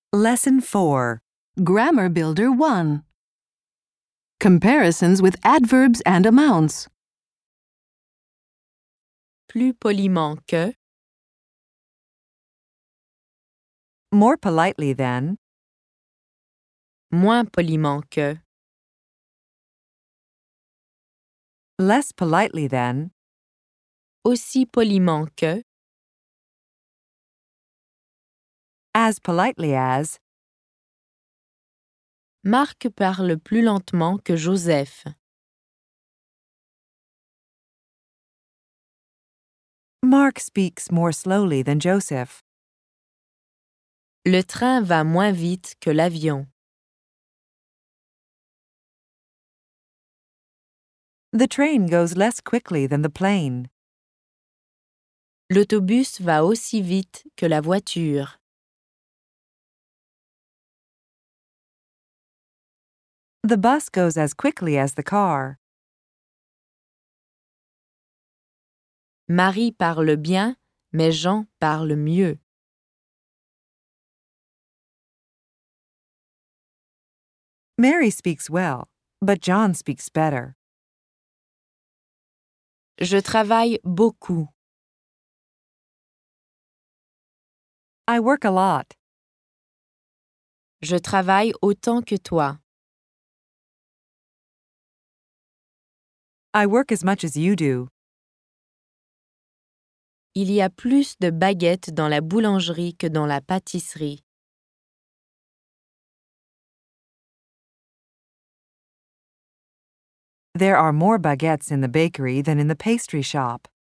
Lesson 4. Grammar Builder 1. Comparisons with adverbs and amounts. Plus poliment que, More politely than, moins poliment que, less politely than, aussi poliment que, as politely as, Marc parle plus lentement que Joseph. Mark speaks more slowly than Joseph. Le train va moins vite que l'avion. The train goes less quickly than the plane. L'autobus va aussi vite que la voiture. The bus goes as quickly as the car. Marie parle bien, mais Jean parle mieux. Mary speaks well, but John speaks better. Je travaille beaucoup. I work a lot. Je travaille autant que toi. I work as much as you do. Il y a plus de baguettes dans la boulangerie que dans la pâtisserie. There are more baguettes in the bakery than in the pastry shop.